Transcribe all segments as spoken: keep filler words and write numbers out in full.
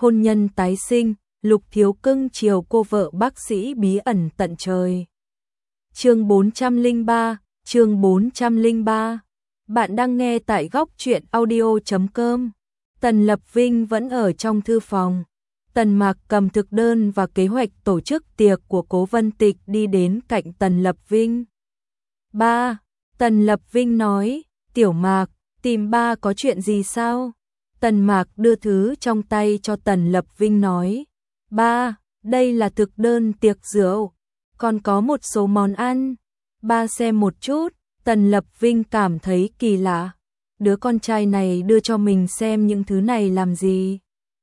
hôn nhân tái sinh, Lục Thiếu cưng chiều cô vợ bác sĩ bí ẩn tận trời. Chương bốn trăm lẻ ba, chương bốn trăm lẻ ba. Bạn đang nghe tại góc truyện audio chấm com. Tần Lập Vinh vẫn ở trong thư phòng. Tần Mạc cầm thực đơn và kế hoạch tổ chức tiệc của Cố Vân Tịch đi đến cạnh Tần Lập Vinh. Ba, Tần Lập Vinh nói, Tiểu Mạc, tìm ba có chuyện gì sao? Tần Mạc đưa thứ trong tay cho Tần Lập Vinh nói, ba, đây là thực đơn tiệc rượu, còn có một số món ăn. Ba xem một chút. Tần Lập Vinh cảm thấy kỳ lạ. Đứa con trai này đưa cho mình xem những thứ này làm gì?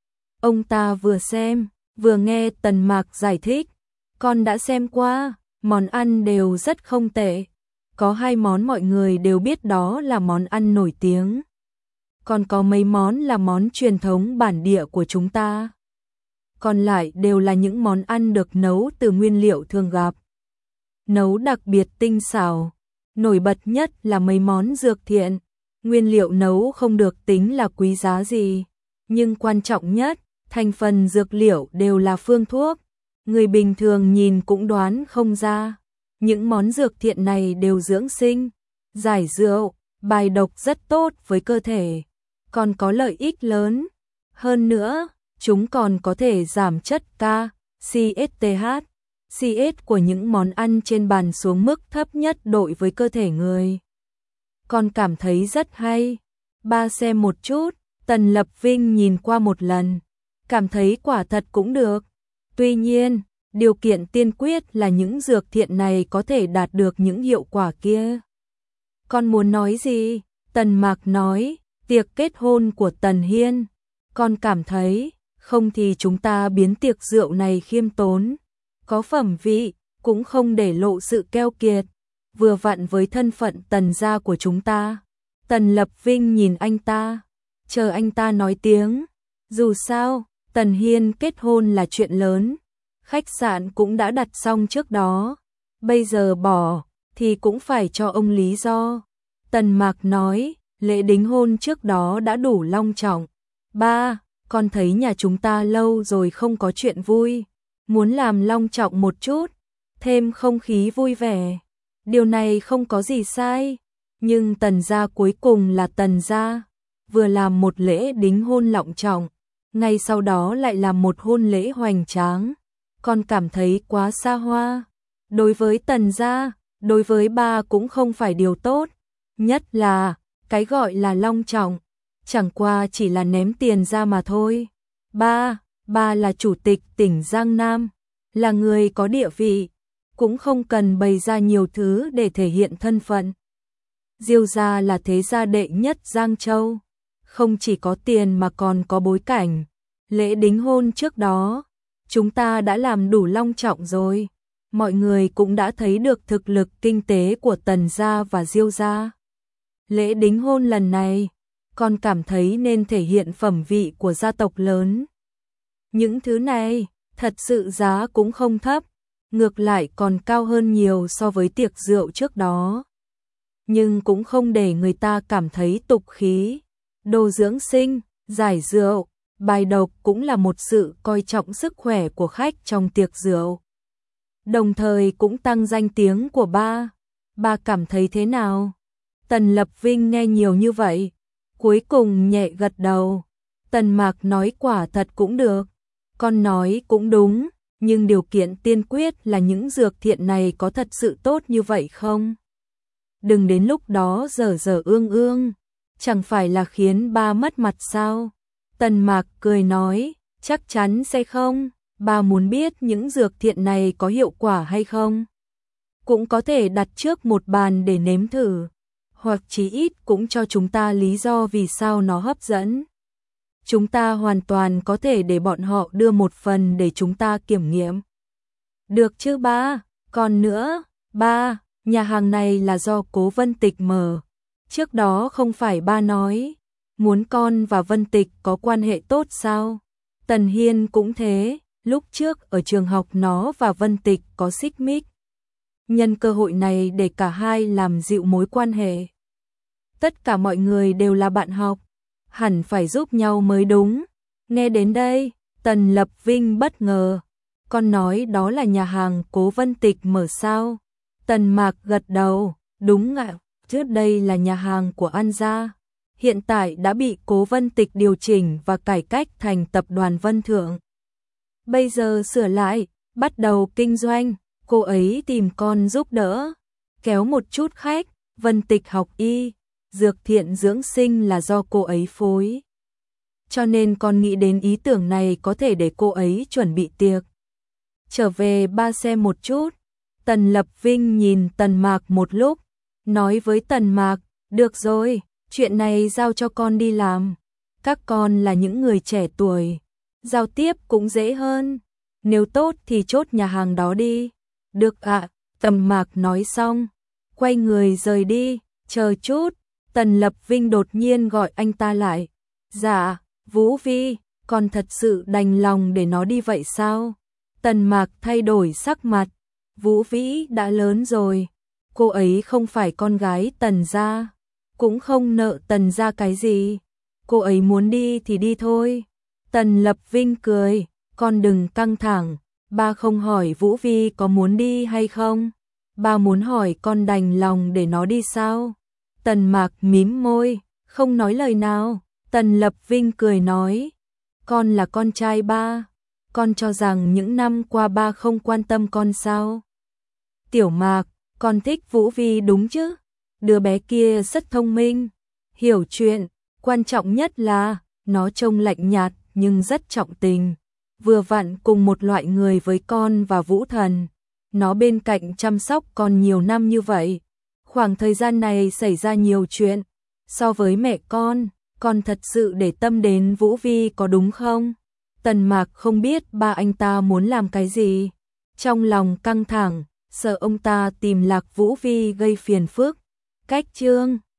Ông ta vừa xem, vừa nghe Tần Mạc giải thích. Con đã xem qua, món ăn đều rất không tệ. Có hai món mọi người đều biết đó là món ăn nổi tiếng. Còn có mấy món là món truyền thống bản địa của chúng ta. Còn lại đều là những món ăn được nấu từ nguyên liệu thường gặp. Nấu đặc biệt tinh xảo. Nổi bật nhất là mấy món dược thiện. Nguyên liệu nấu không được tính là quý giá gì. Nhưng quan trọng nhất, thành phần dược liệu đều là phương thuốc. Người bình thường nhìn cũng đoán không ra. Những món dược thiện này đều dưỡng sinh, giải rượu, bài độc rất tốt với cơ thể. Còn có lợi ích lớn. Hơn nữa, chúng còn có thể giảm chất K, C S T H, C S của những món ăn trên bàn xuống mức thấp nhất đội với cơ thể người. Con cảm thấy rất hay. Ba xem một chút. Tần Lập Vinh nhìn qua một lần, cảm thấy quả thật cũng được. Tuy nhiên, điều kiện tiên quyết là những dược thiện này có thể đạt được những hiệu quả kia. Con muốn nói gì? Tần Mạc nói, tiệc kết hôn của Tần Hiên. Con cảm thấy, không thì chúng ta biến tiệc rượu này khiêm tốn, có phẩm vị, cũng không để lộ sự keo kiệt, vừa vặn với thân phận Tần gia của chúng ta. Tần Lập Vinh nhìn anh ta, chờ anh ta nói tiếng. Dù sao, Tần Hiên kết hôn là chuyện lớn, khách sạn cũng đã đặt xong trước đó, bây giờ bỏ thì cũng phải cho ông lý do. Tần Mạc nói, lễ đính hôn trước đó đã đủ long trọng. Ba, con thấy nhà chúng ta lâu rồi không có chuyện vui, muốn làm long trọng một chút, thêm không khí vui vẻ. Điều này không có gì sai, nhưng Tần gia cuối cùng là Tần gia, vừa làm một lễ đính hôn long trọng, ngay sau đó lại làm một hôn lễ hoành tráng. Con cảm thấy quá xa hoa. Đối với Tần gia, đối với ba cũng không phải điều tốt. Nhất là, cái gọi là long trọng, chẳng qua chỉ là ném tiền ra mà thôi. Ba, ba là chủ tịch tỉnh Giang Nam, là người có địa vị, cũng không cần bày ra nhiều thứ để thể hiện thân phận. Diêu gia là thế gia đệ nhất Giang Châu, không chỉ có tiền mà còn có bối cảnh. Lễ đính hôn trước đó, chúng ta đã làm đủ long trọng rồi. Mọi người cũng đã thấy được thực lực kinh tế của Tần gia và Diêu gia. Lễ đính hôn lần này, con cảm thấy nên thể hiện phẩm vị của gia tộc lớn. Những thứ này, thật sự giá cũng không thấp, ngược lại còn cao hơn nhiều so với tiệc rượu trước đó. Nhưng cũng không để người ta cảm thấy tục khí. Đồ dưỡng sinh, giải rượu, bài độc cũng là một sự coi trọng sức khỏe của khách trong tiệc rượu. Đồng thời cũng tăng danh tiếng của ba. Ba cảm thấy thế nào? Tần Lập Vinh nghe nhiều như vậy, cuối cùng nhẹ gật đầu. Tần Mạc nói quả thật cũng được. Con nói cũng đúng, nhưng điều kiện tiên quyết là những dược thiện này có thật sự tốt như vậy không? Đừng đến lúc đó dở dở ương ương, chẳng phải là khiến ba mất mặt sao? Tần Mạc cười nói, chắc chắn sẽ không. Ba muốn biết những dược thiện này có hiệu quả hay không? Cũng có thể đặt trước một bàn để nếm thử, hoặc chí ít cũng cho chúng ta lý do vì sao nó hấp dẫn. Chúng ta hoàn toàn có thể để bọn họ đưa một phần để chúng ta kiểm nghiệm. Được chứ ba? Còn nữa, ba, nhà hàng này là do Cố Vân Tịch mở. Trước đó không phải ba nói, muốn con và Vân Tịch có quan hệ tốt sao? Tần Hiên cũng thế, lúc trước ở trường học nó và Vân Tịch có xích mích. Nhân cơ hội này để cả hai làm dịu mối quan hệ. Tất cả mọi người đều là bạn học, hẳn phải giúp nhau mới đúng. Nghe đến đây, Tần Lập Vinh bất ngờ. Con nói đó là nhà hàng Cố Vân Tịch mở sao? Tần Mạc gật đầu, đúng ạ, trước đây là nhà hàng của An gia. Hiện tại đã bị Cố Vân Tịch điều chỉnh và cải cách thành tập đoàn Vân Thượng. Bây giờ sửa lại, bắt đầu kinh doanh, cô ấy tìm con giúp đỡ, kéo một chút khách, Vân Tịch học y, dược thiện dưỡng sinh là do cô ấy phối. Cho nên con nghĩ đến ý tưởng này có thể để cô ấy chuẩn bị tiệc. Trở về ba xem một chút. Tần Lập Vinh nhìn Tần Mạc một lúc, nói với Tần Mạc, được rồi, chuyện này giao cho con đi làm. Các con là những người trẻ tuổi, giao tiếp cũng dễ hơn. Nếu tốt thì chốt nhà hàng đó đi. Được ạ, Tần Mạc nói xong, quay người rời đi, chờ chút. Tần Lập Vinh đột nhiên gọi anh ta lại. Dạ, Vũ Vi, con thật sự đành lòng để nó đi vậy sao? Tần Mạc thay đổi sắc mặt. Vũ Vĩ đã lớn rồi, cô ấy không phải con gái Tần gia, cũng không nợ Tần gia cái gì. Cô ấy muốn đi thì đi thôi. Tần Lập Vinh cười, con đừng căng thẳng, ba không hỏi Vũ Vi có muốn đi hay không. Ba muốn hỏi con đành lòng để nó đi sao? Tần Mạc mím môi, không nói lời nào. Tần Lập Vinh cười nói, con là con trai ba, con cho rằng những năm qua ba không quan tâm con sao? Tiểu Mạc, con thích Vũ Vi đúng chứ? Đứa bé kia rất thông minh, hiểu chuyện, quan trọng nhất là nó trông lạnh nhạt nhưng rất trọng tình, vừa vặn cùng một loại người với con và Vũ Thần. Nó bên cạnh chăm sóc con nhiều năm như vậy, khoảng thời gian này xảy ra nhiều chuyện, so với mẹ con, con thật sự để tâm đến Vũ Vi có đúng không? Tần Mạc không biết ba anh ta muốn làm cái gì, trong lòng căng thẳng, sợ ông ta tìm Lạc Vũ Vi gây phiền phức. Cách chương